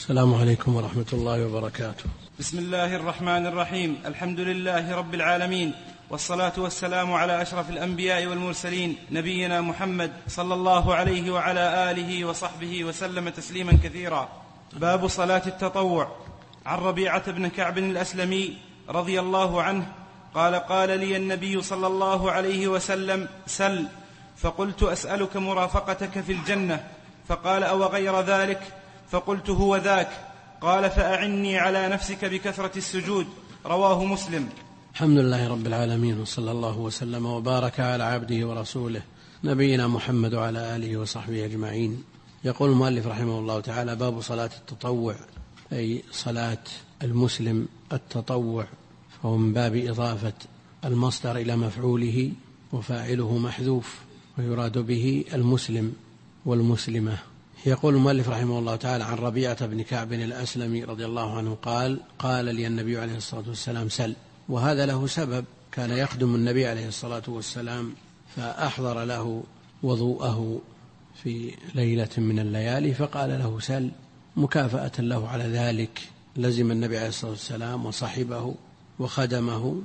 السلام عليكم ورحمة الله وبركاته. بسم الله الرحمن الرحيم. الحمد لله رب العالمين، والصلاة والسلام على أشرف الأنبياء والمرسلين، نبينا محمد صلى الله عليه وعلى آله وصحبه وسلم تسليما كثيرا. باب صلاة التطوع. عن ربيعة بن كعب الأسلمي رضي الله عنه قال: قال لي النبي صلى الله عليه وسلم: سل. فقلت: أسألك مرافقتك في الجنة. فقال: أو غير ذلك؟ فقلت: هو ذاك. قال: فأعني على نفسك بكثرة السجود. رواه مسلم. الحمد لله رب العالمين، وصلى الله وسلم وبارك على عبده ورسوله نبينا محمد وعلى آله وصحبه أجمعين. يقول المؤلف رحمه الله تعالى: باب صلاة التطوع، أي صلاة المسلم التطوع، فهو من باب إضافة المصدر إلى مفعوله وفاعله محذوف، ويراد به المسلم والمسلمة. يقول المؤلف رحمه الله تعالى: عن ربيعة بن كعب الأسلمي رضي الله عنه قال: قال لي النبي عليه الصلاة والسلام: سل. وهذا له سبب، كان يخدم النبي عليه الصلاة والسلام، فأحضر له وضوءه في ليلة من الليالي فقال له: سل، مكافأة له على ذلك. لزم النبي عليه الصلاة والسلام وصحبه وخدمه،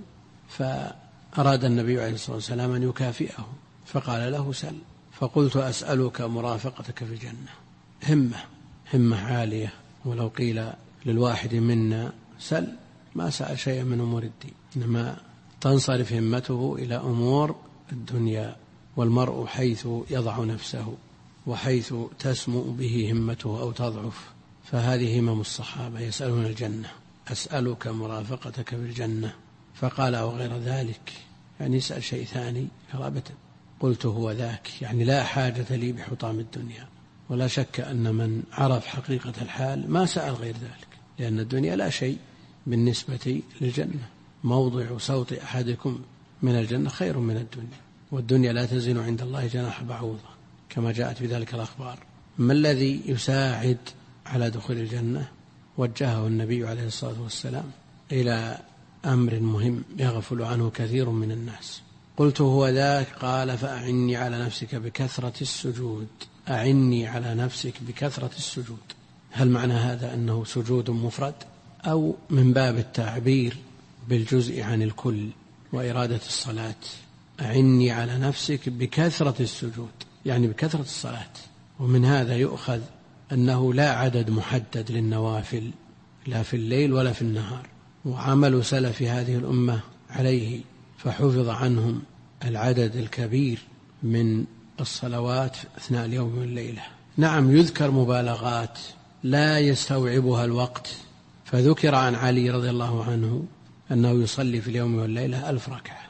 فأراد النبي عليه الصلاة والسلام أن يكافئه فقال له: سل. فقلت: أسألك مرافقتك في الجنة. همة عالية، ولو قيل للواحد منا سل ما سأل شيئا من أمور الدين، إنما تنصرف همته إلى أمور الدنيا، والمرء حيث يضع نفسه وحيث تسمو به همته أو تضعف، فهذه همم الصحابة يسألون الجنة. أسألك مرافقتك في الجنة. فقال: وغير ذلك؟ يعني يسأل شيء ثاني غرابة. قلت: هو ذاك، يعني لا حاجة لي بحطام الدنيا. ولا شك أن من عرف حقيقة الحال ما سأل غير ذلك، لأن الدنيا لا شيء بالنسبة للجنة. موضع صوت أحدكم من الجنة خير من الدنيا، والدنيا لا تزن عند الله جناح بعوضة، كما جاءت في ذلك الأخبار. ما الذي يساعد على دخول الجنة؟ وجهه النبي عليه الصلاة والسلام إلى أمر مهم يغفل عنه كثير من الناس. قلت: هو ذاك. قال: فأعني على نفسك بكثرة السجود. أعني على نفسك بكثرة السجود. هل معنى هذا أنه سجود مفرد، أو من باب التعبير بالجزء عن الكل وإرادة الصلاة؟ أعني على نفسك بكثرة السجود، يعني بكثرة الصلاة. ومن هذا يؤخذ أنه لا عدد محدد للنوافل، لا في الليل ولا في النهار، وعمل سلف هذه الأمة عليه، فحفظ عنهم العدد الكبير من الصلوات أثناء اليوم والليلة. نعم، يذكر مبالغات لا يستوعبها الوقت، فذكر عن علي رضي الله عنه أنه يصلي في اليوم والليلة 1000 ركعة.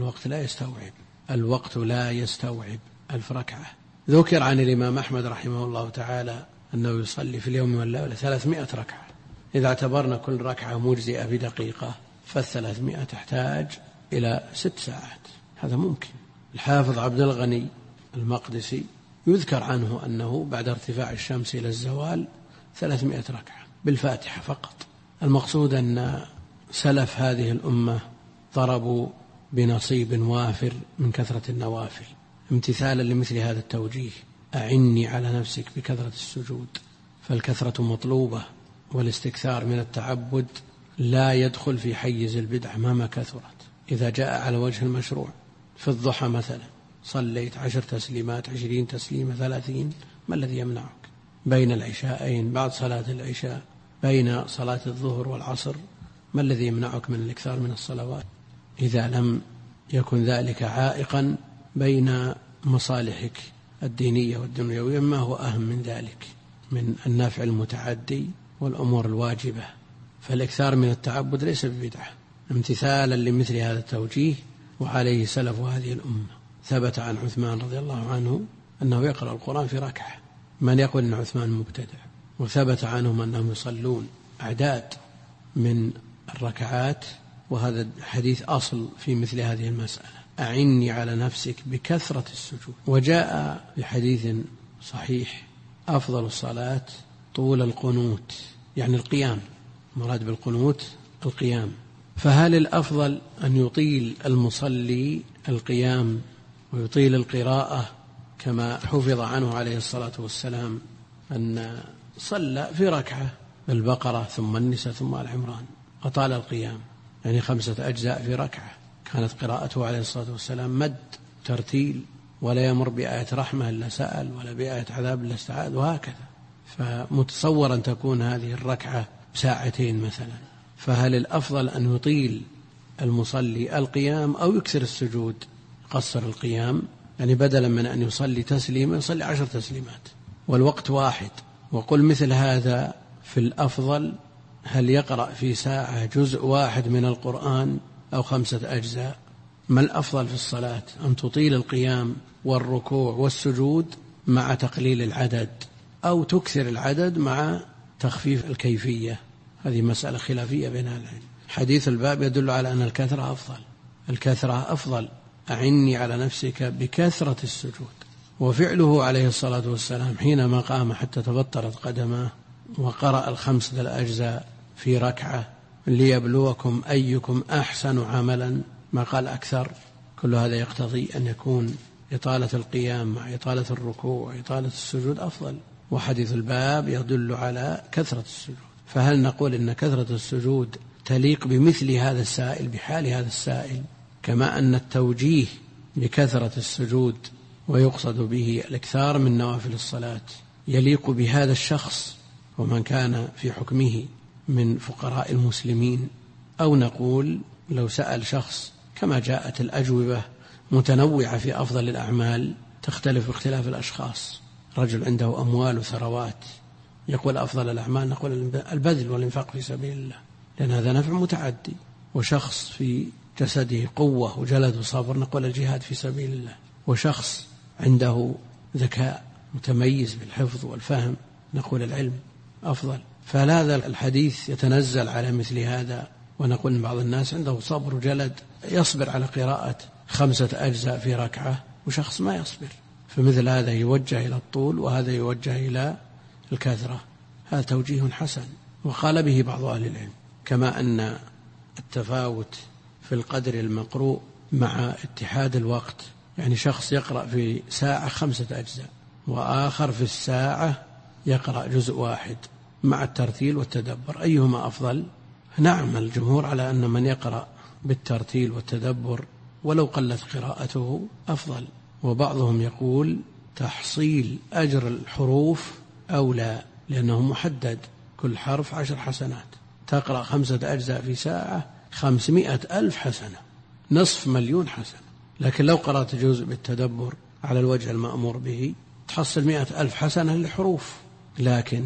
الوقت لا يستوعب 1000 ركعة. ذكر عن الإمام أحمد رحمه الله تعالى أنه يصلي في اليوم والليلة 300 ركعة. إذا اعتبرنا كل ركعة مجزئة بدقيقة، فال300 تحتاج إلى 6 ساعات. هذا ممكن. الحافظ عبد الغني المقدسي يذكر عنه أنه بعد ارتفاع الشمس إلى الزوال 300 ركعة بالفاتحة فقط. المقصود أن سلف هذه الأمة ضربوا بنصيب وافر من كثرة النوافل، امتثالا لمثل هذا التوجيه: أعني على نفسك بكثرة السجود. فالكثرة مطلوبة، والاستكثار من التعبد لا يدخل في حيز البدع مهما كثرت، إذا جاء على وجه المشروع. في الضحى مثلا صليت 10 تسليمات، 20 تسليمة، 30، ما الذي يمنعك؟ بين العشاءين، بعد صلاة العشاء، بين صلاة الظهر والعصر، ما الذي يمنعك من الإكثار من الصلوات؟ إذا لم يكن ذلك عائقا بين مصالحك الدينية والدنيوية ما هو أهم من ذلك من النفع المتعدي والأمور الواجبة. فالإكثار من التعبد ليس ببدعة، امتثالا لمثل هذا التوجيه، وعليه سلف هذه الأمة. ثبت عن عثمان رضي الله عنه أنه يقرأ القرآن في ركعة. من يقول أن عثمان مبتدع؟ وثبت عنهم أنهم يصلون أعداد من الركعات، وهذا حديث أصل في مثل هذه المسألة: أعني على نفسك بكثرة السجود. وجاء بحديث صحيح: أفضل الصلاة طول القنوت، يعني القيام، مراد بالقنوت القيام. فهل الأفضل أن يطيل المصلي القيام ويطيل القراءة كما حفظ عنه عليه الصلاة والسلام أن صلى في ركعة البقرة ثم النساء ثم آل عمران، أطال القيام، يعني 5 أجزاء في ركعة. كانت قراءته عليه الصلاة والسلام مد ترتيل، ولا يمر بآية رحمة إلا سأل، ولا بآية عذاب إلا استعاذ، وهكذا. فمتصور أن تكون هذه الركعة 2 ساعة مثلا، فهل الأفضل أن يطيل المصلي القيام أو يكثر السجود، قصر القيام، يعني بدلا من أن يصلي تسليمة يصلي 10 تسليمات والوقت واحد؟ وقل مثل هذا في الأفضل، هل يقرأ في ساعة جزء واحد من القرآن أو 5 أجزاء؟ ما الأفضل في الصلاة، أن تطيل القيام والركوع والسجود مع تقليل العدد، أو تكثر العدد مع تخفيف الكيفية؟ هذه مسألة خلافية بين أهل العلم. حديث الباب يدل على أن الكثرة أفضل، الكثرة أفضل. أعني على نفسك بكثرة السجود. وفعله عليه الصلاة والسلام حينما قام حتى تبطرت قدماه وقرأ 5 الأجزاء في ركعة ليبلوكم أيكم أحسن عملا، ما قال أكثر. كل هذا يقتضي أن يكون إطالة القيام مع إطالة الركوع وإطالة السجود أفضل. وحديث الباب يدل على كثرة السجود. فهل نقول إن كثرة السجود تليق بمثل هذا السائل، بحال هذا السائل، كما أن التوجيه بكثرة السجود ويقصد به الإكثار من نوافل الصلاة يليق بهذا الشخص ومن كان في حكمه من فقراء المسلمين؟ أو نقول لو سأل شخص، كما جاءت الأجوبة متنوعة في أفضل الأعمال تختلف باختلاف الأشخاص، رجل عنده أموال وثروات يقول أفضل الأعمال، نقول البذل والإنفاق في سبيل الله، لأن هذا نفع متعدي. وشخص في جسده قوة وجلد وصبر، نقول الجهاد في سبيل الله. وشخص عنده ذكاء متميز بالحفظ والفهم، نقول العلم أفضل. فهذا الحديث يتنزل على مثل هذا، ونقول إن بعض الناس عنده صبر وجلد يصبر على قراءة 5 أجزاء في ركعة، وشخص ما يصبر، فمثل هذا يوجه إلى الطول وهذا يوجه إلى الكثرة. هذا توجيه حسن وقال به بعض أهل العلم. كما أن التفاوت في القدر المقروء مع اتحاد الوقت، يعني شخص يقرأ في ساعة 5 أجزاء وآخر في الساعة يقرأ جزء واحد مع الترتيل والتدبر، أيهما أفضل؟ نعم، الجمهور على أن من يقرأ بالترتيل والتدبر ولو قلت قراءته أفضل. وبعضهم يقول تحصيل أجر الحروف أولى، لأنه محدد، كل حرف 10 حسنات. تقرأ 5 أجزاء في ساعة 500,000 حسنة، 500,000 حسنة. لكن لو قرأت جزء بالتدبر على الوجه المأمور به تحصل 100,000 حسنة للحروف، لكن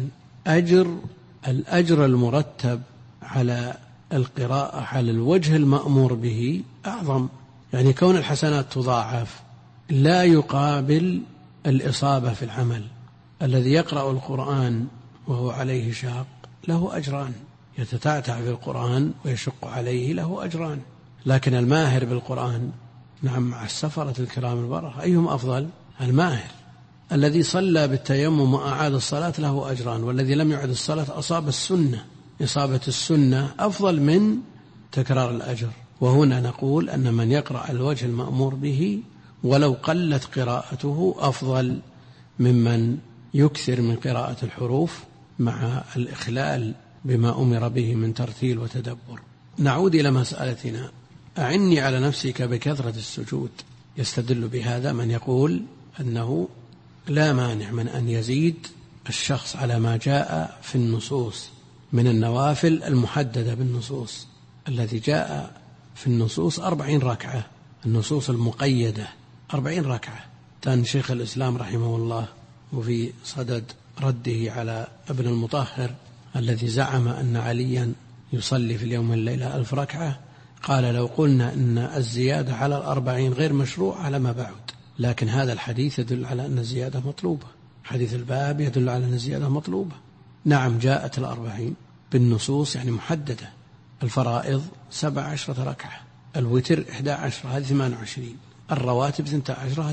الأجر المرتب على القراءة على الوجه المأمور به أعظم. يعني كون الحسنات تضاعف لا يقابل الإصابة في العمل. الذي يقرأ القرآن وهو عليه شاق له أجران، يتتعتع في القرآن ويشق عليه له أجران. لكن الماهر بالقرآن، نعم، مع السفرة الكرام البررة، أيهم أفضل؟ الماهر. الذي صلى بالتيمم وأعاد الصلاة له أجران، والذي لم يعد الصلاة أصاب السنة. إصابة السنة أفضل من تكرار الأجر. وهنا نقول أن من يقرأ الوجه المأمور به ولو قلت قراءته أفضل ممن يكثر من قراءة الحروف مع الإخلال بما أمر به من ترتيل وتدبر. نعود إلى مسألتنا. أعني على نفسك بكثرة السجود. يستدل بهذا من يقول أنه لا مانع من أن يزيد الشخص على ما جاء في النصوص من النوافل المحددة بالنصوص. الذي جاء في النصوص 40 ركعة، النصوص المقيدة 40 ركعة. كان شيخ الإسلام رحمه الله وفي صدد رده على ابن المطهر الذي زعم أن عليا يصلي في اليوم والليلة 1000 ركعة، قال لو قلنا أن الزيادة على 40 غير مشروع على ما بعد، لكن هذا الحديث يدل على أن الزيادة مطلوبة. حديث الباب يدل على أن الزيادة مطلوبة. نعم، جاءت 40 بالنصوص يعني محددة. الفرائض 17 ركعة، الوتر 11 هذه 28، الرواتب 12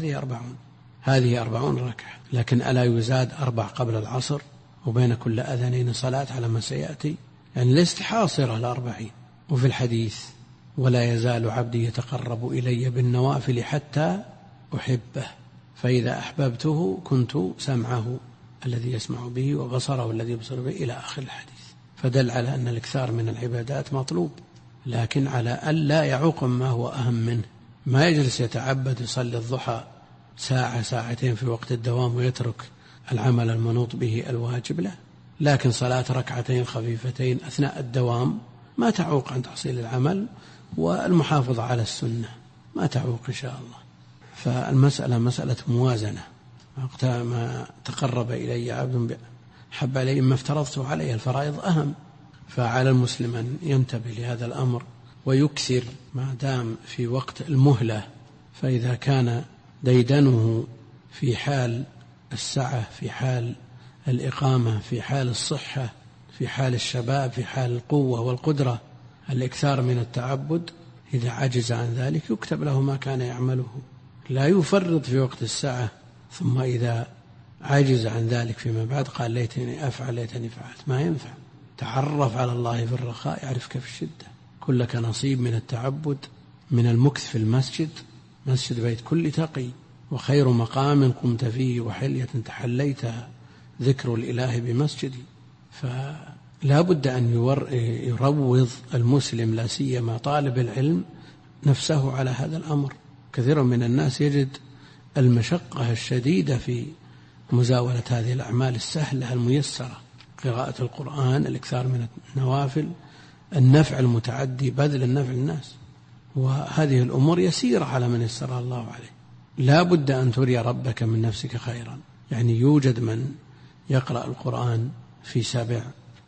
هذه 40 ركعة. لكن ألا يزاد 4 قبل العصر وبين كل أذانين صلاة على ما سيأتي؟ يعني ليست حاصرة 40. وفي الحديث ولا يزال عبدي يتقرب إلي بالنوافل حتى أحبه، فإذا أحببته كنت سمعه الذي يسمع به وبصره الذي يبصر به، إلى آخر الحديث. فدل على أن الإكثار من العبادات مطلوب، لكن على ألا يعوق ما هو أهم منه. ما يجلس يتعبد يصلي الضحى ساعة ساعتين في وقت الدوام ويترك العمل المنوط به الواجب له، لكن صلاة ركعتين خفيفتين أثناء الدوام ما تعوق عن تحصيل العمل، والمحافظة على السنة ما تعوق إن شاء الله. فالمسألة مسألة موازنة، ما تقرب إلي عبد حب علي ما افترضته عليه، الفرائض أهم، فعلى المسلم أن ينتبه لهذا الأمر ويكثر ما دام في وقت المهلة. فإذا كان ديدنه في حال السعة، في حال الإقامة، في حال الصحة، في حال الشباب، في حال القوة والقدرة، الإكثار من التعبد، إذا عجز عن ذلك يكتب له ما كان يعمله، لا يفرط في وقت السعة ثم إذا عجز عن ذلك فيما بعد قال ليتني أفعل ليتني فعلت. ما ينفع. تعرف على الله في الرخاء يعرفك في الشدة. كلك نصيب من التعبد، من المكث في المسجد، مسجد بيت كل تقي، وخير مقام قمت فيه وحلية تحليتها ذكر الإله بمسجدي. فلا بد أن يروض المسلم لا سيما طالب العلم نفسه على هذا الأمر. كثير من الناس يجد المشقة الشديدة في مزاولة هذه الأعمال السهلة الميسرة، قراءة القرآن، الإكثار من النوافل، النفع المتعدي، بذل النفع للناس، وهذه الأمور يسيرة على من يسر الله عليه. لا بد أن تري ربك من نفسك خيرا. يعني يوجد من يقرأ القرآن في 7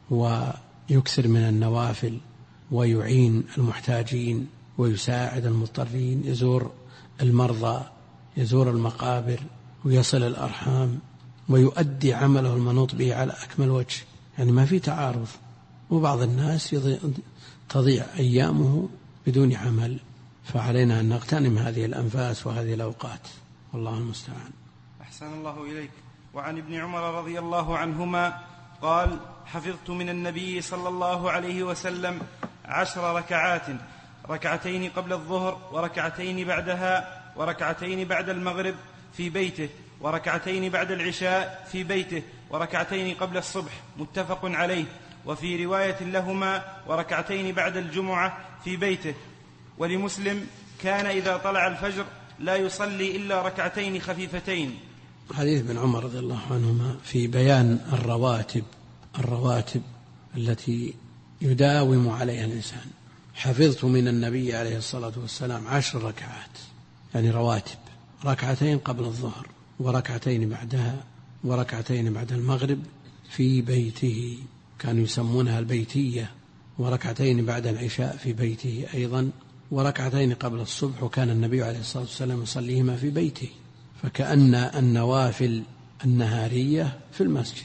ويكثر من النوافل ويعين المحتاجين ويساعد المضطرين، يزور المرضى، يزور المقابر، ويصل الأرحام، ويؤدي عمله المنوط به على أكمل وجه. يعني ما في تعارض. وبعض الناس تضيع أيامه بدون عمل. فعلينا أن نغتنم هذه الأنفاس وهذه الأوقات، والله المستعان. أحسن الله إليك. وعن ابن عمر رضي الله عنهما قال: حفظت من النبي صلى الله عليه وسلم 10 ركعات، 2 قبل الظهر، 2 بعدها، 2 بعد المغرب في بيته، 2 بعد العشاء في بيته، 2 قبل الصبح، متفق عليه. وفي رواية لهما: 2 بعد الجمعة في بيته. ولمسلم: كان إذا طلع الفجر لا يصلي إلا 2 خفيفتين. حديث ابن عمر رضي الله عنهما في بيان الرواتب التي يداوم عليها الإنسان. حفظت من النبي عليه الصلاة والسلام 10 ركعات، يعني رواتب، 2 قبل الظهر، 2 بعدها، 2 بعد المغرب في بيته، كانوا يسمونها البيتية، 2 بعد العشاء في بيته أيضا، 2 قبل الصبح، وكان النبي عليه الصلاة والسلام يصليهما في بيته. فكأن النوافل النهارية في المسجد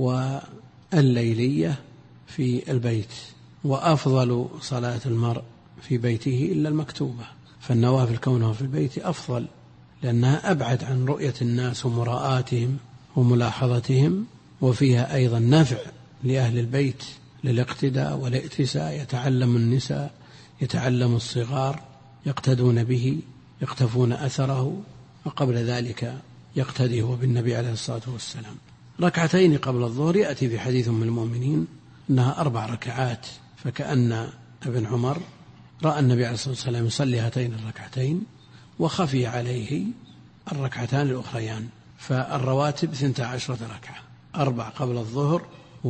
والليلية في البيت، وأفضل صلاة المرء في بيته إلا المكتوبة. فالنوافل كونها في البيت أفضل، لأنها أبعد عن رؤية الناس ومراءاتهم وملاحظتهم، وفيها أيضا نفع لأهل البيت للاقتداء والائتساء. يتعلم النساء، يتعلم الصغار، يقتدون به، يقتفون أثره، وقبل ذلك يقتدي هو بالنبي عليه الصلاة والسلام. 2 قبل الظهر يأتي في حديث من المؤمنين أنها 4 ركعات، فكأن ابن عمر رأى النبي عليه الصلاة والسلام يصلي هاتين الركعتين وخفي عليه 2 الأخريان. فالرواتب 12 ركعة، 4 قبل الظهر،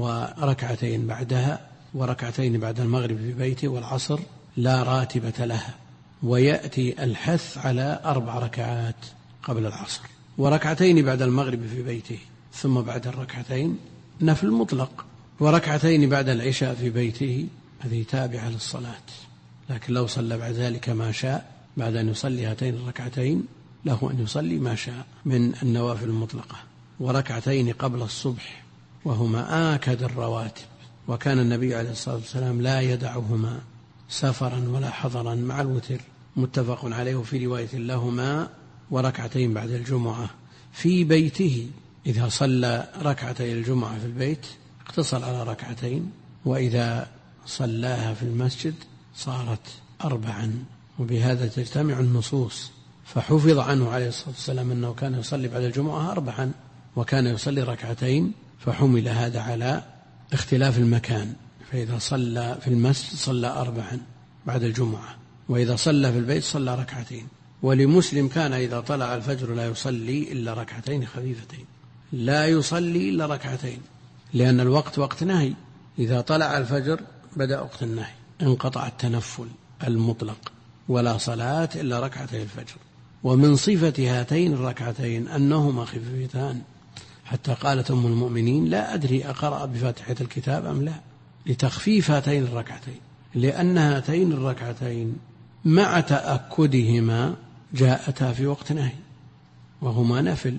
2 بعدها، 2 بعد المغرب في بيته، والعصر لا راتبة لها. ويأتي الحث على 4 ركعات قبل العصر، 2 بعد المغرب في بيته، ثم بعد 2 نفل مطلق، 2 بعد العشاء في بيته، هذه تابعة للصلاة. لكن لو صلى بعد ذلك ما شاء، بعد أن يصلي هاتين الركعتين له أن يصلي ما شاء من النوافل المطلقة. 2 قبل الصبح، وهما آكد الرواتب، وكان النبي عليه الصلاة والسلام لا يدعهما سفرا ولا حضرا مع الوتر، متفق عليه. في رواية لهما: 2 بعد الجمعة في بيته. إذا صلى 2 الجمعة في البيت اقتصر على 2، وإذا صلاها في المسجد صارت 4. وبهذا تجتمع النصوص. فحفظ عنه عليه الصلاة والسلام أنه كان يصلي بعد الجمعة 4، وكان يصلي 2، فحمل هذا على اختلاف المكان. فإذا صلى في المسجد صلى 4 بعد الجمعة، وإذا صلى في البيت صلى 2. ولمسلم كان إذا طلع الفجر لا يصلي إلا 2 خفيفتين، لا يصلي إلا 2، لأن الوقت وقت نهي. إذا طلع الفجر بدأ وقت النهي، انقطع التنفل المطلق، ولا صلاة إلا 2 الفجر. ومن صفة هاتين الركعتين أنهما خفيفتان، حتى قالت أم المؤمنين: لا أدري أقرأ بفاتحة الكتاب أم لا، لتخفيف هاتين الركعتين، لأن هاتين الركعتين مع تأكدهما جاءتا في وقت نهي، وهما نفل،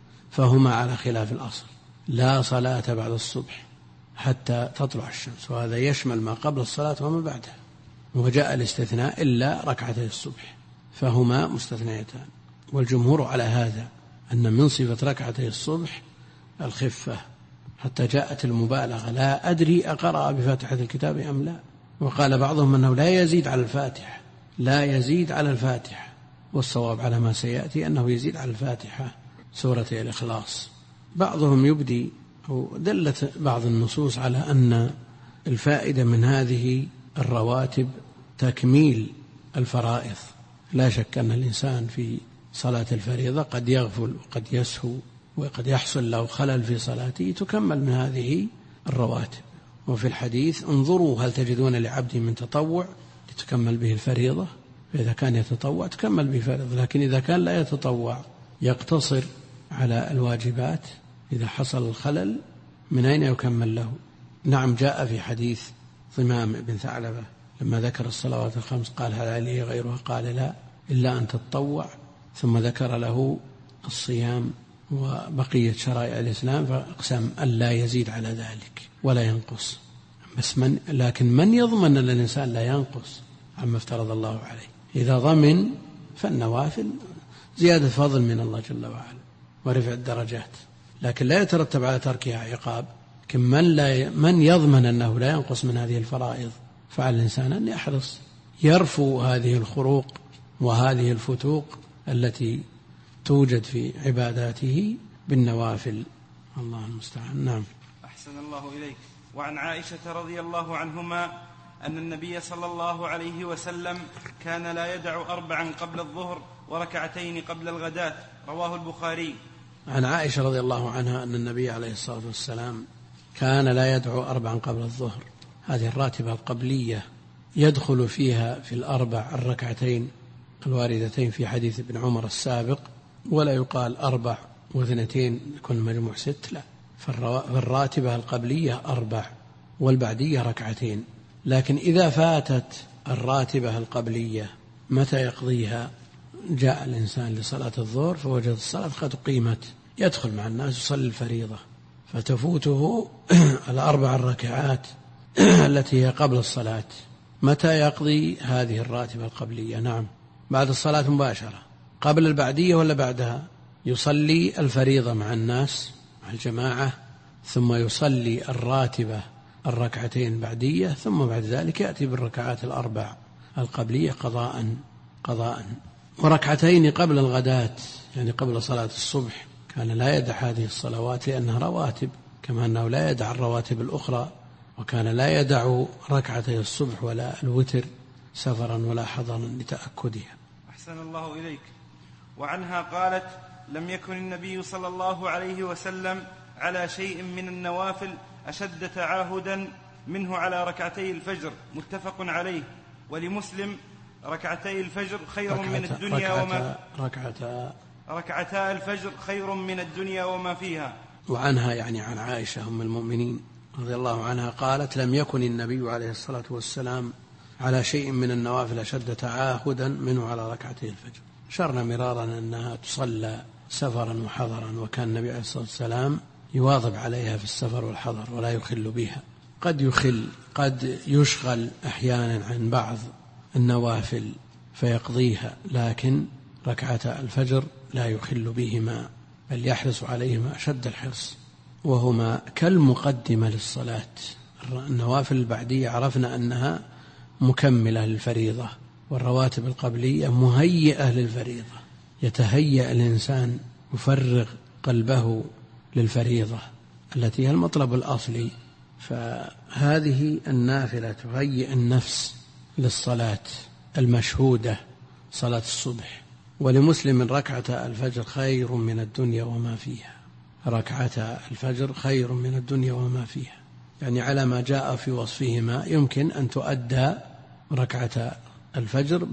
فهما على خلاف الأصل: لا صلاة بعد الصبح حتى تطلع الشمس، وهذا يشمل ما قبل الصلاة وما بعدها. وجاء الاستثناء إلا 2 الصبح، فهما مستثنيتان. والجمهور على هذا، أن من صفة 2 الصبح الخفة، حتى جاءت المبالغة: لا أدري أقرأ بفاتحة الكتاب أم لا. وقال بعضهم أنه لا يزيد على الفاتحة، لا يزيد على الفاتحة، والصواب على ما سيأتي أنه يزيد على الفاتحة سورة الإخلاص. بعضهم يبدي أو دلت بعض النصوص على أن الفائدة من هذه الرواتب تكميل الفرائض. لا شك أن الإنسان في صلاة الفريضة قد يغفل وقد يسهو وقد يحصل له خلل في صلاته، تكمل من هذه الرواتب. وفي الحديث: انظروا هل تجدون لعبد من تطوع لتكمل به الفريضة. فإذا كان يتطوع تكمل به فريضة، لكن إذا كان لا يتطوع يقتصر على الواجبات، إذا حصل الخلل من أين يكمل له؟ نعم، جاء في حديث ضمام بن ثعلبة لما ذكر الصلوات الخمس قال: هل علي غيرها؟ قال: لا، إلا أن تتطوع. ثم ذكر له الصيام وبقية شرائع الإسلام، فأقسم ألا يزيد على ذلك ولا ينقص. بس لكن من يضمن أن الإنسان لا ينقص عما افترض الله عليه؟ إذا ضمن فالنوافل زيادة فضل من الله جل وعلا ورفع الدرجات، لكن لا يترتب على تركها عقاب. من يضمن أنه لا ينقص من هذه الفرائض، فعلى الإنسان أن يحرص يرفو هذه الخروق وهذه الفتوق التي توجد في عباداته بالنوافل. الله المستعان. نعم. أحسن الله إليك. وعن عائشة رضي الله عنهما أن النبي صلى الله عليه وسلم كان لا يدع 4 قبل الظهر و2 قبل الغداة، رواه البخاري. عن عائشة رضي الله عنها أن النبي عليه الصلاة والسلام كان لا يدعو 4 قبل الظهر. هذه الراتبة القبلية يدخل فيها في 4 الركعتين الواردتين في حديث ابن عمر السابق، ولا يقال 4 و2 يكون مجموع 6، لا، فالراتبة القبلية 4 والبعدية 2. لكن إذا فاتت الراتبة القبلية متى يقضيها؟ جاء الإنسان لصلاة الظهر فوجد الصلاة قد قيمت، يدخل مع الناس يصلي الفريضة، فتفوته 4 الركعات التي هي قبل الصلاة. متى يقضي هذه الراتبة القبلية؟ نعم، بعد الصلاة مباشرة. قبل البعدية ولا بعدها؟ يصلي الفريضة مع الناس مع الجماعة، ثم يصلي الراتبة 2 بعدية، ثم بعد ذلك يأتي بالركعات 4 القبلية قضاء. و2 قبل الغداة، يعني قبل صلاة الصبح، كان لا يدع هذه الصلوات لأنها رواتب، كما أنه لا يدع الرواتب الأخرى، وكان لا يدع 2 الصبح ولا الوتر سفرا ولا حضرا لتأكدها. أحسن الله إليك. وعنها قالت: لم يكن النبي صلى الله عليه وسلم على شيء من النوافل أشد تعاهدا منه على 2 الفجر، متفق عليه. ولمسلم: 2 الفجر خير من الدنيا وما ركعتا الفجر خير من الدنيا وما فيها. وعنها يعني عن عائشة أم المؤمنين رضي الله عنها قالت: لم يكن النبي عليه الصلاة والسلام على شيء من النوافل أشد تعاهدا منه على 2 الفجر. شرنا مرارا أنها تصلى سفرا وحضرا، وكان النبي عليه الصلاة والسلام يواظب عليها في السفر والحضر ولا يخل بها. قد يشغل أحيانا عن بعض النوافل فيقضيها، لكن 2 الفجر لا يخل بهما، بل يحرص عليهما أشد الحرص، وهما كالمقدمة للصلاة. النوافل البعدية عرفنا أنها مكملة للفريضة، والرواتب القبلية مهيئة للفريضة. يتهيأ الإنسان يفرغ قلبه للفريضة التي هي المطلب الأصلي فهذه النافلة تهيئ النفس للصلاة المشهودة صلاة الصبح. ولمسلم ركعة الفجر خير من الدنيا وما فيها، ركعة الفجر خير من الدنيا وما فيها، يعني على ما جاء في وصفهما يمكن أن تؤدى ركعة الفجر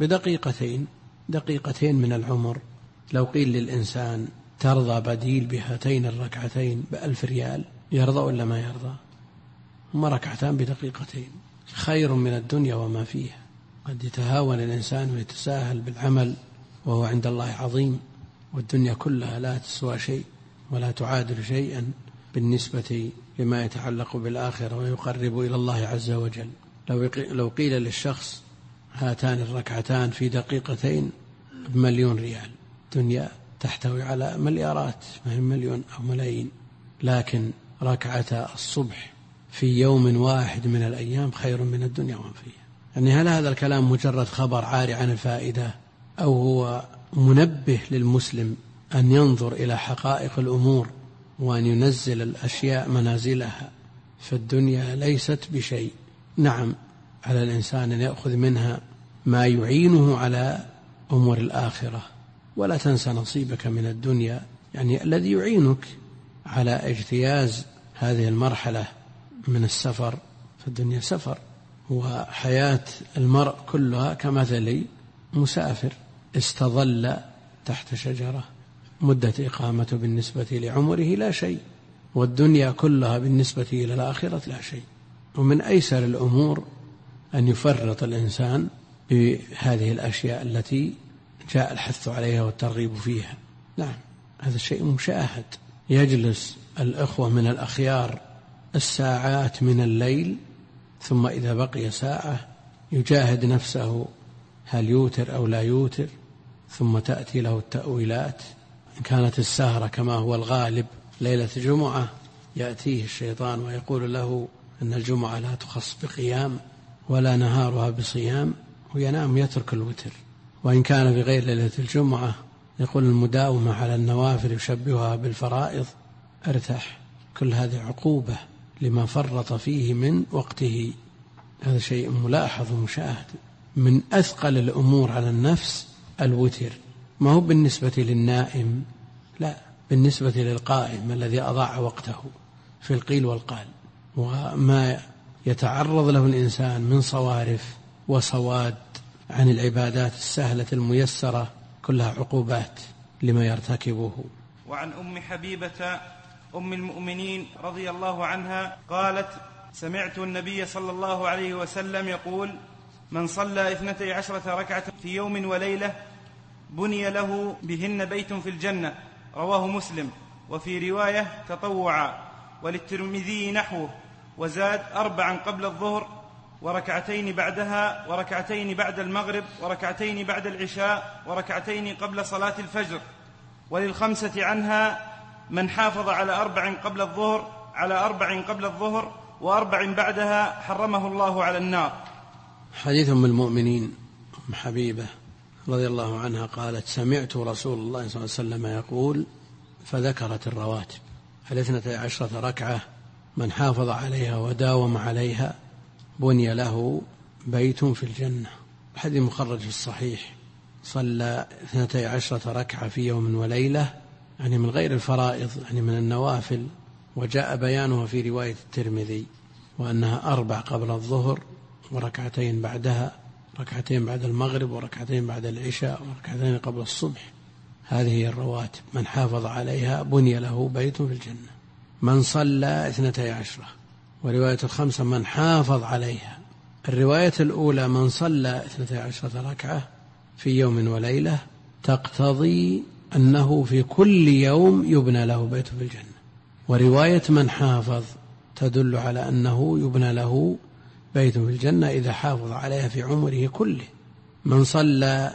دقيقتين من العمر. لو قيل للإنسان ترضى بديل بهاتين الركعتين ب1,000 ريال يرضى ولا ما يرضى؟ هما ركعتان بدقيقتين خير من الدنيا وما فيها. قد يتهاون الإنسان ويتساهل بالعمل وهو عند الله عظيم، والدنيا كلها لا تسوى شيء ولا تعادل شيئا بالنسبة لما يتعلق بالآخرة ويقرب إلى الله عز وجل. لو قيل للشخص هاتان الركعتان في دقيقتين ب1,000,000 ريال، دنيا تحتوي على مليارات، ما هي مليون أو ملايين، لكن ركعة الصبح في يوم واحد من الأيام خير من الدنيا وما فيها. يعني هل هذا الكلام مجرد خبر عاري عن الفائدة، أو هو منبه للمسلم أن ينظر إلى حقائق الأمور وأن ينزل الأشياء منازلها؟ فالدنيا ليست بشيء. نعم، على الإنسان أن يأخذ منها ما يعينه على أمور الآخرة، ولا تنسى نصيبك من الدنيا، يعني الذي يعينك على اجتياز هذه المرحلة من السفر. فالدنيا سفر، وحياة المرء كلها كمثل مسافر استظل تحت شجرة، مدة إقامته بالنسبة لعمره لا شيء، والدنيا كلها بالنسبة إلى الآخرة لا شيء. ومن أيسر الأمور أن يفرط الإنسان بهذه الأشياء التي جاء الحث عليها والترغيب فيها. نعم، هذا الشيء مشاهد. يجلس الأخوة من الأخيار الساعات من الليل، ثم إذا بقي ساعة يجاهد نفسه هل يوتر أو لا يوتر، ثم تأتي له التأويلات. إن كانت السهرة كما هو الغالب ليلة جمعة، يأتيه الشيطان ويقول له أن الجمعة لا تخص بقيام ولا نهارها بصيام، وينام يترك الوتر. وإن كان في غير ليلة الجمعة يقول المداومة على النوافل يشبهها بالفرائض، ارتاح. كل هذه عقوبة لما فرط فيه من وقته. هذا شيء ملاحظ ومشاهد. من أثقل الأمور على النفس الوتر، ما هو بالنسبة للنائم، لا، بالنسبة للقائم الذي أضاع وقته في القيل والقال. وما يتعرض له الإنسان من صوارف وصواد عن العبادات السهلة الميسرة كلها عقوبات لما يرتكبه. وعن أم حبيبة أم المؤمنين رضي الله عنها قالت: سمعت النبي صلى الله عليه وسلم يقول: من صلى 12 ركعة في يوم وليلة بني له بهن بيت في الجنة. رواه مسلم. وفي رواية تطوعا، وللترمذي نحوه، وزاد 4 قبل الظهر، وركعتين بعدها، وركعتين بعد المغرب، وركعتين بعد العشاء، وركعتين قبل صلاة الفجر. وللخمسة عنها: من حافظ على 4 قبل الظهر، على 4 قبل الظهر، و4 بعدها حرمه الله على النار. حديث أم المؤمنين أم حبيبة رضي الله عنها قالت: سمعت رسول الله صلى الله عليه وسلم يقول، فذكرت الرواتب 12 ركعة، من حافظ عليها وداوم عليها بني له بيت في الجنة. الحديث مخرج في الصحيح. صلى 12 ركعة في يوم وليلة، يعني من غير الفرائض، يعني من النوافل. وجاء بيانها في رواية الترمذي، وأنها 4 قبل الظهر، وركعتين بعدها، ركعتين بعد المغرب، وركعتين بعد العشاء، وركعتين قبل الصبح. هذه هي الرواتب، من حافظ عليها بني له بيت في الجنة. من صلى 12، ورواية الخمسة من حافظ عليها. الرواية الأولى من صلى 12 ركعة في يوم وليلة تقتضي أنه في كل يوم يبنى له بيت في الجنة، ورواية من حافظ تدل على أنه يبنى له بيت في الجنة إذا حافظ عليها في عمره كله. من صلى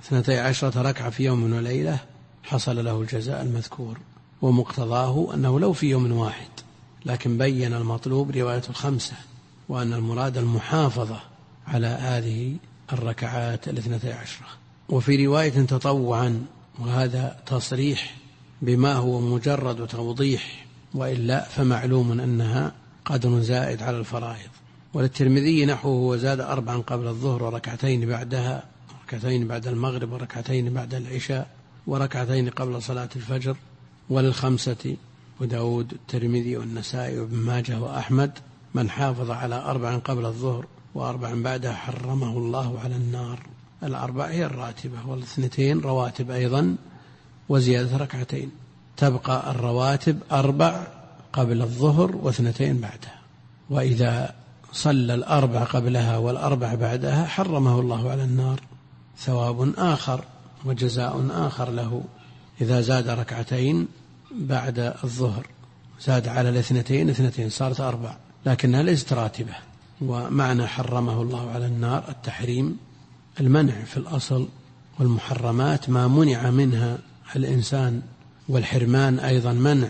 12 ركعة في يوم وليلة حصل له الجزاء المذكور، ومقتضاه أنه لو في يوم واحد، لكن بين المطلوب رواية الخمسة، وأن المراد المحافظة على هذه الركعات 12. وفي رواية تطوعا، وهذا تصريح بما هو مجرد توضيح، وإلا فمعلوم أنها قدر زائد على الفرائض. وللترمذي نحوه وزاد 4 قبل الظهر وركعتين بعدها، ركعتين بعد المغرب وركعتين بعد العشاء وركعتين قبل صلاة الفجر. وللخمسة وداود الترمذي والنسائي وابن ماجه وأحمد من حافظ على 4 قبل الظهر و4 بعدها حرمه الله على النار. 4 هي الراتبة، والاثنتين رواتب أيضا وزيادة ركعتين. تبقى الرواتب 4 قبل الظهر و2 بعدها. وإذا صلى 4 قبلها و4 بعدها حرمه الله على النار، ثواب آخر وجزاء آخر له. إذا زاد ركعتين بعد الظهر زاد على 2 صارت 4، لكنها ليست راتبة. ومعنى حرمه الله على النار التحريم، المنع في الأصل، والمحرمات ما منع منها الإنسان، والحرمان أيضا منع،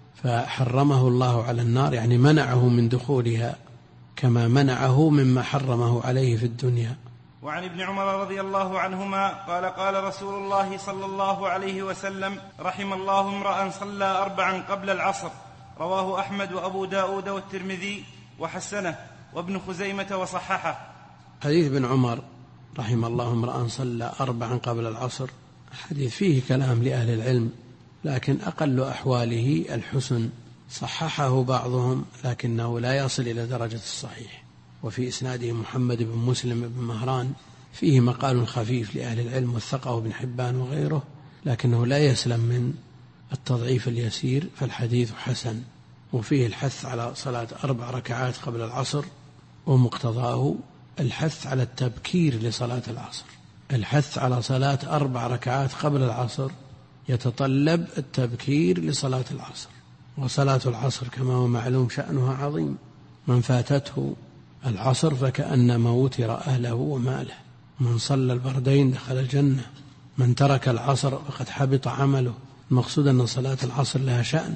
فحرمه الله على النار يعني منعه من دخولها كما منعه مما حرمه عليه في الدنيا. وعن ابن عمر رضي الله عنهما قال قال رسول الله صلى الله عليه وسلم: رحم الله امرأ صلى 4 قبل العصر. رواه أحمد وأبو داود والترمذي وحسنه وابن خزيمة وصححه. حديث ابن عمر رحم الله امرأ صلى 4 قبل العصر حديث فيه كلام لأهل العلم، لكن أقل أحواله الحسن، صححه بعضهم لكنه لا يصل إلى درجة الصحيح. وفي إسناده محمد بن مسلم بن مهران فيه مقال خفيف لأهل العلم وثقه ابن حبان وغيره، لكنه لا يسلم من التضعيف اليسير، فالحديث حسن. وفيه الحث على صلاة 4 ركعات قبل العصر، ومقتضاه الحث على التبكير لصلاة العصر. الحث على صلاة 4 ركعات قبل العصر يتطلب التبكير لصلاة العصر، وصلاة العصر كما هو معلوم شأنها عظيم. من فاتته العصر فكأنما وتر أهله وماله. من صلى البردين دخل الجنة، من ترك العصر فقد حبط عمله. المقصود أن صلاة العصر لها شأن،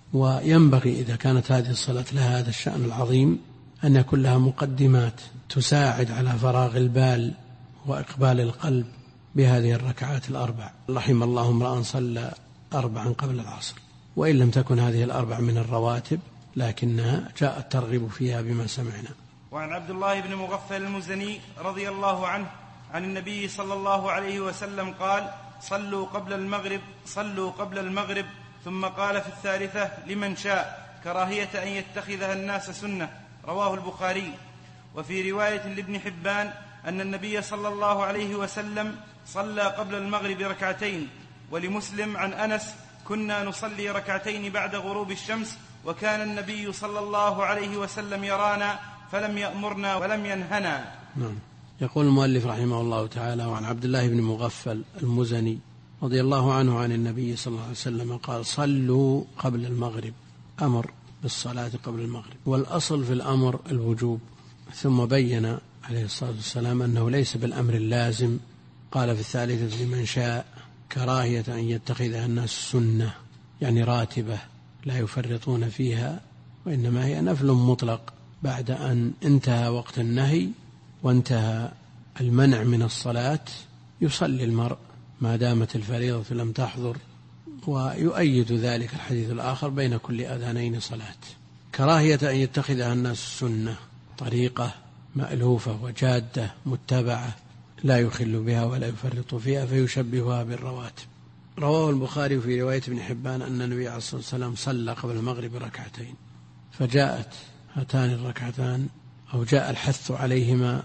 وينبغي إذا كانت هذه الصلاة لها هذا الشأن العظيم أن يكون لها مقدمات تساعد على فراغ البال وإقبال القلب بهذه الركعات 4. رحم الله امرأ صلى 4 قبل العصر. وإن لم تكن هذه 4 من الرواتب لكنها جاء الترغيب فيها بما سمعنا. وعن عبد الله بن مغفل المزني رضي الله عنه عن النبي صلى الله عليه وسلم قال: صلوا قبل المغرب ثم قال في الثالثة: لمن شاء، كراهية أن يتخذها الناس سنة. رواه البخاري. وفي رواية لابن حبان أن النبي صلى الله عليه وسلم صلى قبل المغرب 2 ركعتين. ولمسلم عن أنس: كنا نصلي 2 ركعتين بعد غروب الشمس، وكان النبي صلى الله عليه وسلم يرانا فلم يأمرنا ولم ينهنا. نعم. يقول المؤلف رحمه الله تعالى: وعن عبد الله بن مغفل المزني رضي الله عنه عن النبي صلى الله عليه وسلم قال: صلوا قبل المغرب، أمر بالصلاة قبل المغرب، والأصل في الأمر الوجوب، ثم بين عليه الصلاة والسلام أنه ليس بالأمر اللازم. قال في الثالثة: لمن شاء، كراهية أن يتخذها الناس سنة، يعني راتبة لا يفرطون فيها، وإنما هي نفل مطلق بعد أن انتهى وقت النهي وانتهى المنع من الصلاة يصلي المرء ما دامت الفريضة لم تحضر. ويؤيد ذلك الحديث الآخر: بين كل أذانين صلاة. كراهية أن يتخذها الناس سنة، طريقة مألوفة وجادة متبعة لا يخل بها ولا يفرط فيها فيشبهها بالرواتب. رواه البخاري في رواية ابن حبان أن النبي عليه الصلاة والسلام صلى قبل المغرب 2 ركعتين، فجاءت هاتان الركعتان أو جاء الحث عليهما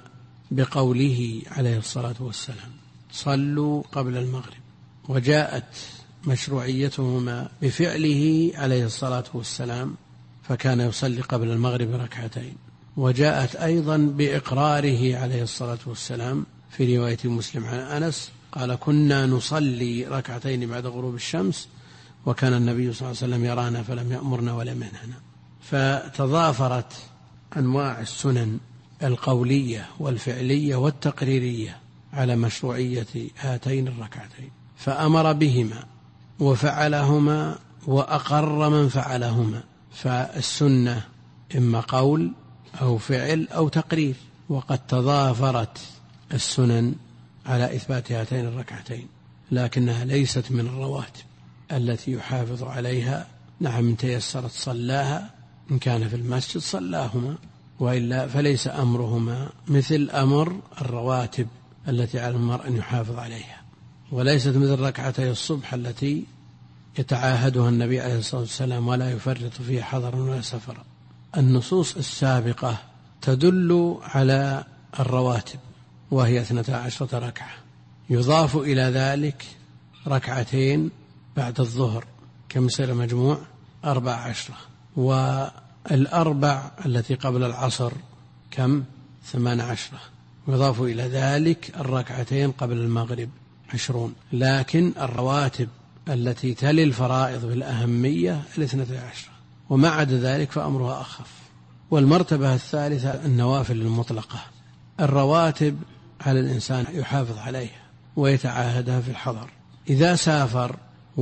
بقوله عليه الصلاة والسلام: صلوا قبل المغرب، وجاءت مشروعيتهما بفعله عليه الصلاة والسلام، فكان يصلي قبل المغرب 2 ركعتين. وجاءت أيضا بإقراره عليه الصلاة والسلام في رواية مسلم عن أنس قال: كنا نصلي 2 ركعتين بعد غروب الشمس، وكان النبي صلى الله عليه وسلم يرانا فلم يأمرنا ولم ينهنا. فتضافرت أنواع السنن القولية والفعلية والتقريرية على مشروعية هاتين الركعتين، فأمر بهما وفعلهما وأقر من فعلهما. فالسنة إما قول أو فعل أو تقرير، وقد تضافرت السنن على إثبات هاتين الركعتين، لكنها ليست من الرواتب التي يحافظ عليها. نعم، إن تيسرت صلاها، إن كان في المسجد صلاهما، وإلا فليس أمرهما مثل أمر الرواتب التي على المرء أن يحافظ عليها، وليست مثل ركعتي الصبح التي يتعاهدها النبي عليه الصلاة والسلام ولا يفرط فيها حضرا ولا سفرا. النصوص السابقة تدل على الرواتب وهي 12 ركعة، يضاف إلى ذلك ركعتين بعد الظهر، كم يصير مجموع 14، والأربع التي قبل العصر كم 18، يضاف إلى ذلك الركعتين قبل المغرب 20. لكن الرواتب التي تلي الفرائض بالأهمية 12، وما عدا ذلك فأمرها أخف. والمرتبة الثالثة النوافل المطلقة. الرواتب على الإنسان يحافظ عليها ويتعاهدها في الحضر. إذا سافر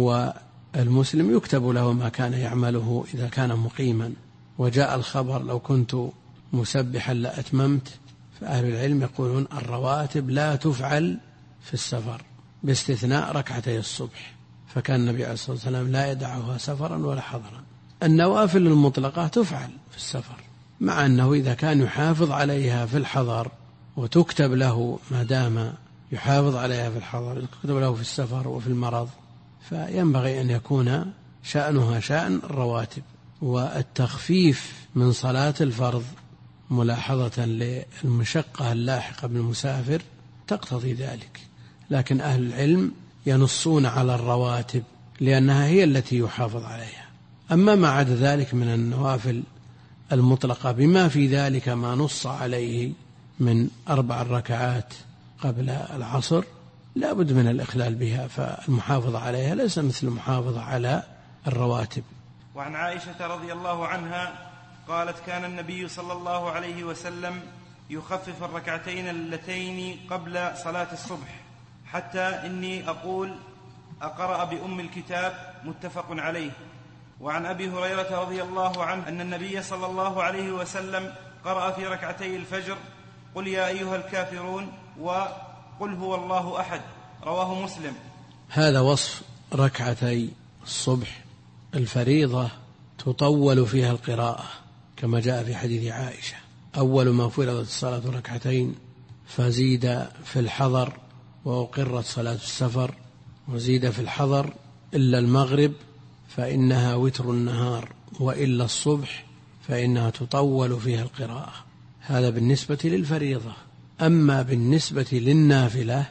والمسلم يكتب له ما كان يعمله إذا كان مقيما، وجاء الخبر لو كنت مسبحا لأتممت، فأهل العلم يقولون الرواتب لا تفعل في السفر باستثناء ركعتي الصبح، فكان النبي عليه الصلاة والسلام لا يدعها سفرا ولا حضرا. النوافل المطلقة تفعل في السفر، مع أنه إذا كان يحافظ عليها في الحضر وتكتب له ما دام يحافظ عليها في الحضر، تكتب له في السفر وفي المرض، فينبغي أن يكون شأنها شأن الرواتب. والتخفيف من صلاة الفرض ملاحظة للمشقة اللاحقة بالمسافر تقتضي ذلك، لكن أهل العلم ينصون على الرواتب لأنها هي التي يحافظ عليها. أما ما عدا ذلك من النوافل المطلقة بما في ذلك ما نص عليه من 4 ركعات قبل العصر لا بد من الإخلال بها، فالمحافظة عليها ليس مثل المحافظة على الرواتب. وعن عائشة رضي الله عنها قالت: كان النبي صلى الله عليه وسلم يخفف الركعتين اللتين قبل صلاة الصبح، حتى إني أقول أقرأ بأم الكتاب، متفق عليه. وعن أبي هريرة رضي الله عنه أن النبي صلى الله عليه وسلم قرأ في ركعتي الفجر: قل يا أيها الكافرون وقل هو الله أحد، رواه مسلم. هذا وصف ركعتي الصبح. الفريضة تطول فيها القراءة كما جاء في حديث عائشة: أول ما فرضت الصلاة ركعتين، فزيد في الحضر وأقرت صلاة السفر، وزيد في الحضر إلا المغرب فإنها وتر النهار، وإلا الصبح فإنها تطول فيها القراءة. هذا بالنسبة للفريضة. أما بالنسبة للنافلة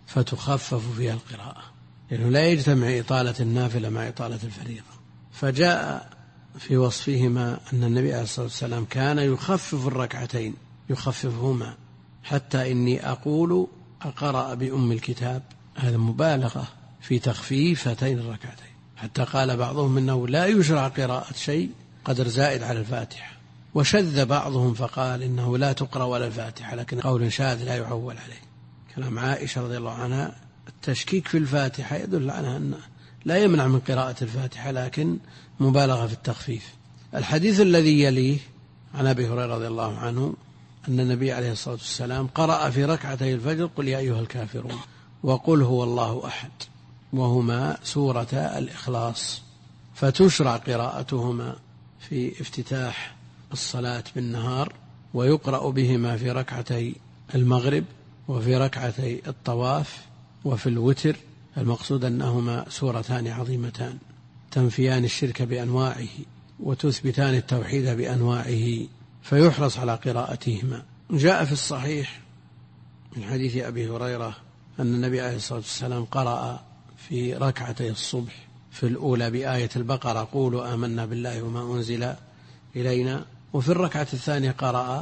فتخفف فيها القراءة، لأنه لا يجتمع إطالة النافلة مع إطالة الفريضة. فجاء في وصفهما أن النبي عليه الصلاة والسلام كان يخفف الركعتين، يخففهما حتى إني أقول أقرأ بأم الكتاب. هذا مبالغة في تخفيف هاتين الركعتين، حتى قال بعضهم إنه لا يشرع قراءة شيء قدر زائد على الفاتحة، وشذ بعضهم فقال إنه لا تقرأ ولا الفاتحة، لكن قول شاذ لا يعول عليه. كلام عائشة رضي الله عنها التشكيك في الفاتحة يدل على أن لا يمنع من قراءة الفاتحة، لكن مبالغة في التخفيف. الحديث الذي يليه عن أبي هريرة رضي الله عنه أن النبي عليه الصلاة والسلام قرأ في ركعتي الفجر: قل يا أيها الكافرون وقل هو الله أحد، وهما سورة الإخلاص، فتشرع قراءتهما في افتتاح الصلاة بالنهار، ويقرأ بهما في ركعتي المغرب وفي ركعتي الطواف وفي الوتر. المقصود أنهما سورتان عظيمتان تنفيان الشرك بأنواعه وتثبتان التوحيد بأنواعه، فيحرص على قراءتهما. جاء في الصحيح من حديث أبي هريرة أن النبي عليه الصلاة والسلام قرأ في ركعتي الصبح في الأولى بآية البقرة: قولوا آمنا بالله وما أنزل إلينا، وفي الركعة الثانية قرأ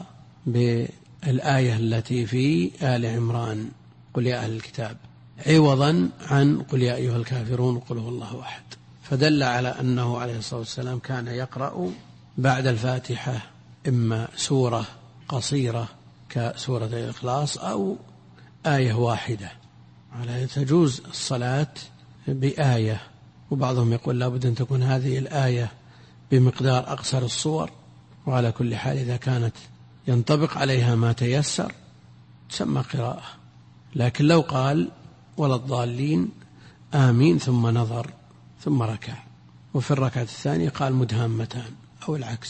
بالآية التي في آل عمران: قل يا أهل الكتاب، عوضا عن قل يا أيها الكافرون قل هو الله أحد. فدل على أنه عليه الصلاة والسلام كان يقرأ بعد الفاتحة إما سورة قصيرة كسورة الإخلاص أو آية واحدة، على تجوز الصلاة بآية. وبعضهم يقول لابد أن تكون هذه الآية بمقدار أقصر الصور، وعلى كل حال إذا كانت ينطبق عليها ما تيسر تسمى قراءة. لكن لو قال ولا الضالين آمين ثم نظر ثم ركع، وفي الركعة الثانية قال مدهامتان أو العكس،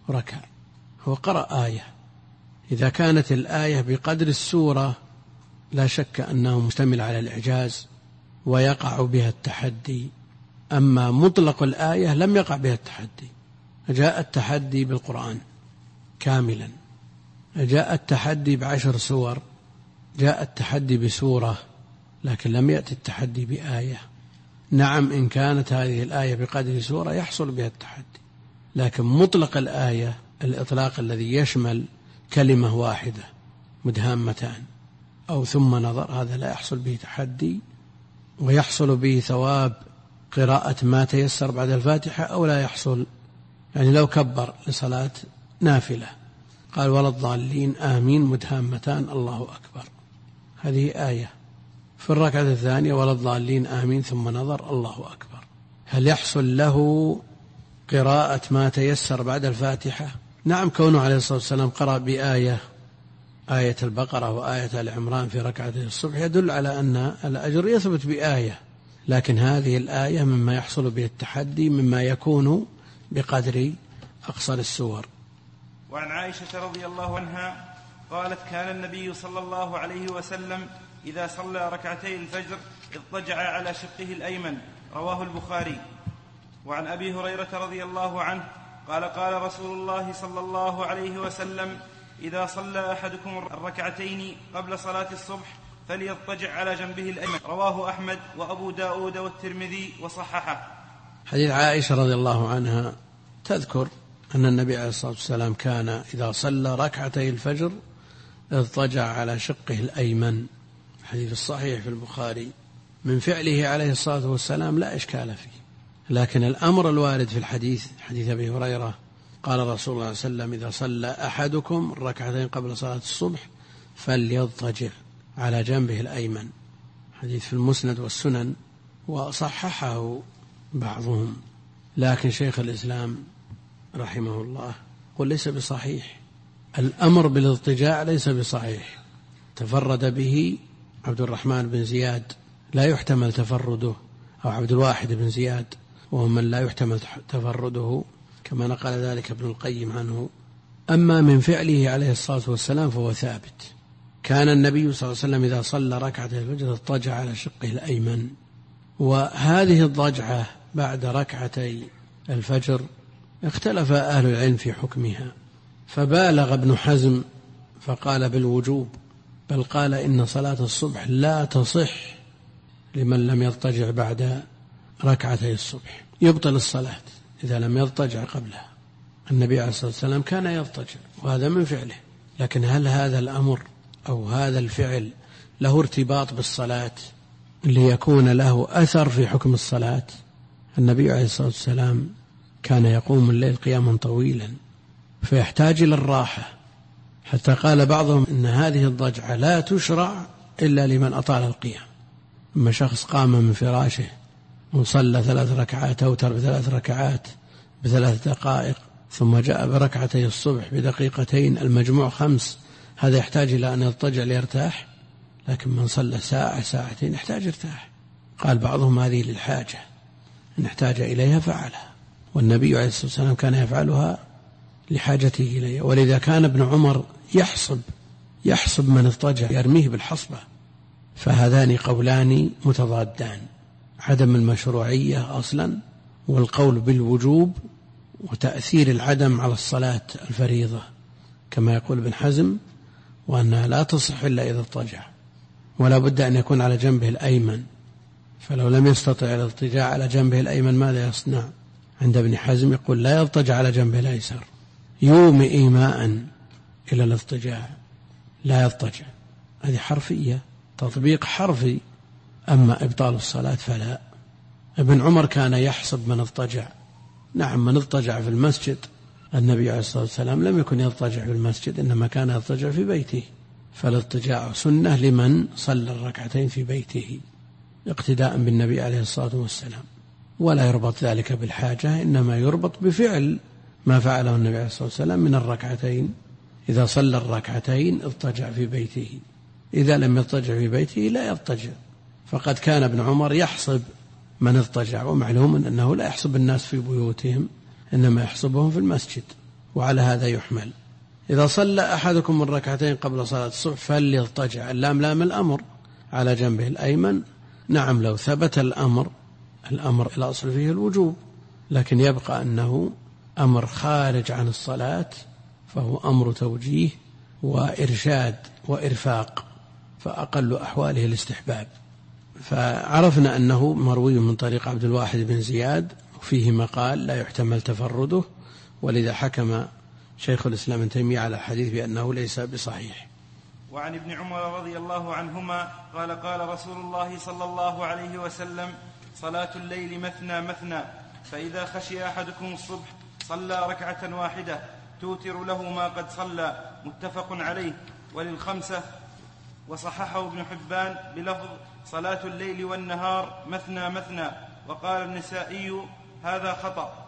ركع، هو قرأ آية. إذا كانت الآية بقدر السورة لا شك أنه مشتمل على الإعجاز ويقع بها التحدي. أما مطلق الآية لم يقع بها التحدي، جاء التحدي بالقرآن كاملا، جاء التحدي ب10 سور، جاء التحدي بسورة، لكن لم يأتي التحدي بآية. نعم إن كانت هذه الآية بقدر سورة يحصل بها التحدي، لكن مطلق الآية الإطلاق الذي يشمل كلمة واحدة مدهامتان أو ثم نظر، هذا لا يحصل به تحدي، ويحصل به ثواب قراءة ما تيسر بعد الفاتحة أو لا يحصل. يعني لو كبر لصلاة نافلة قال ولا الضالين آمين مدهامتان الله أكبر، هذه آية. في الركعة الثانية ولا الضالين آمين ثم نظر الله أكبر، هل يحصل له قراءة ما تيسر بعد الفاتحة؟ نعم، كونه عليه الصلاة والسلام قرأ بآية، آية البقرة وآية آل عمران في ركعتي الصبح يدل على أن الأجر يثبت بآية، لكن هذه الآية مما يحصل به التحدي، مما يكون بقدر أقصر السور. وعن عائشة رضي الله عنها قالت كان النبي صلى الله عليه وسلم إذا صلى ركعتي الفجر اضطجع على شقه الأيمن، رواه البخاري. وعن أبي هريرة رضي الله عنه قال قال رسول الله صلى الله عليه وسلم إذا صلى أحدكم الركعتين قبل صلاة الصبح فليضطجع على جنبه الأيمن، رواه أحمد وأبو داود والترمذي وصححه. حديث عائشة رضي الله عنها تذكر أن النبي عليه الصلاة والسلام كان إذا صلى ركعتي الفجر اضطجع على شقه الأيمن، الحديث الصحيح في البخاري. من فعله عليه الصلاة والسلام لا إشكال فيه، لكن الأمر الوارد في الحديث، حديث أبي هريرة قال رسول الله صلى الله عليه وسلم إذا صلى أحدكم الركعتين قبل صلاة الصبح فليضطجع على جنبه الأيمن، حديث في المسند والسنن، وصححه بعضهم، لكن شيخ الإسلام رحمه الله قل ليس بصحيح، الأمر بالاضطجاع ليس بصحيح، تفرد به عبد الرحمن بن زياد لا يحتمل تفرده، أو عبد الواحد بن زياد وهو من لا يحتمل تفرده كما نقل ذلك ابن القيم عنه. أما من فعله عليه الصلاة والسلام فهو ثابت، كان النبي صلى الله عليه وسلم إذا صلى ركعتي الفجر اضطجع على شقه الأيمن. وهذه الضجعة بعد ركعتي الفجر اختلف أهل العلم في حكمها، فبالغ ابن حزم فقال بالوجوب، بل قال إن صلاة الصبح لا تصح لمن لم يضطجع بعد ركعتي الصبح، يبطل الصلاة إذا لم يضطجع قبلها. النبي عليه الصلاة والسلام كان يضطجع وهذا من فعله، لكن هل هذا الأمر أو هذا الفعل له ارتباط بالصلاة ليكون له أثر في حكم الصلاة؟ النبي عليه الصلاة والسلام كان يقوم الليل قياما طويلا فيحتاج إلى الراحة، حتى قال بعضهم إن هذه الضجعة لا تشرع إلا لمن أطال القيام. أما شخص قام من فراشه وصلى 3 ركعات أوتر ب3 ركعات ب3 دقائق ثم جاء بركعتي الصبح بدقيقتين المجموع 5، هذا يحتاج إلى أن يضطجع ليرتاح، لكن من صلى ساعة ساعتين يحتاج يرتاح. قال بعضهم هذه للحاجة، إن احتاج إليها فعلها، والنبي عليه الصلاة والسلام كان يفعلها لحاجته إليها. ولذا كان ابن عمر يحصب من اضطجع يرميه بالحصبة. فهذان قولان متضادان، عدم المشروعية أصلا والقول بالوجوب وتأثير العدم على الصلاة الفريضة كما يقول ابن حزم، وأنها لا تصح إلا إذا اضطجع، ولا بد أن يكون على جنبه الأيمن، فلو لم يستطع الاضطجاع على جنبه الأيمن ماذا يصنع؟ عند ابن حزم يقول لا يضطجع على جنبه الأيسر، يومئ إيماء إلى الاضطجاع، لا يضطجع، هذه حرفية، تطبيق حرفي. أما إبطال الصلاة فلا. ابن عمر كان يحسب من اضطجع. نعم، من اضطجع في المسجد، النبي عليه الصلاة والسلام لم يكن يضطجع في المسجد، إنما كان يضطجع في بيته، فالاضطجاع سنة لمن صلى الركعتين في بيته اقتداء بالنبي عليه الصلاة والسلام، ولا يربط ذلك بالحاجة، إنما يربط بفعل ما فعله النبي عليه الصلاة والسلام من الركعتين. إذا صلى الركعتين اضطجع في بيته، إذا لم يضطجع في بيته لا يضطجع. فقد كان ابن عمر يحسب من اضطجع، ومعلوم أنه لا يحسب الناس في بيوتهم، إنما يحسبهم في المسجد، وعلى هذا يحمل. إذا صلى أحدكم من ركعتين قبل صلاة الصبح فليضطجع، اللام لام الأمر على جنبه الأيمن. نعم، لو ثبت الأمر الأصل فيه الوجوب، لكن يبقى أنه أمر خارج عن الصلاة، فهو أمر توجيه وإرشاد وإرفاق، فأقل أحواله الاستحباب. فعرفنا أنه مروي من طريق عبد الواحد بن زياد، وفيه مقال لا يحتمل تفرده، ولذا حكم شيخ الإسلام ابن تيمية على الحديث بأنه ليس بصحيح. وعن ابن عمر رضي الله عنهما قال قال رسول الله صلى الله عليه وسلم: صلاة الليل مثنى مثنى، فإذا خشي أحدكم الصبح صلى ركعة واحدة توتر له ما قد صلى. متفق عليه. وللخمسة وصححه ابن حبان بلفظ: صلاة الليل والنهار مثنى مثنى. وقال النسائي: هذا خطأ.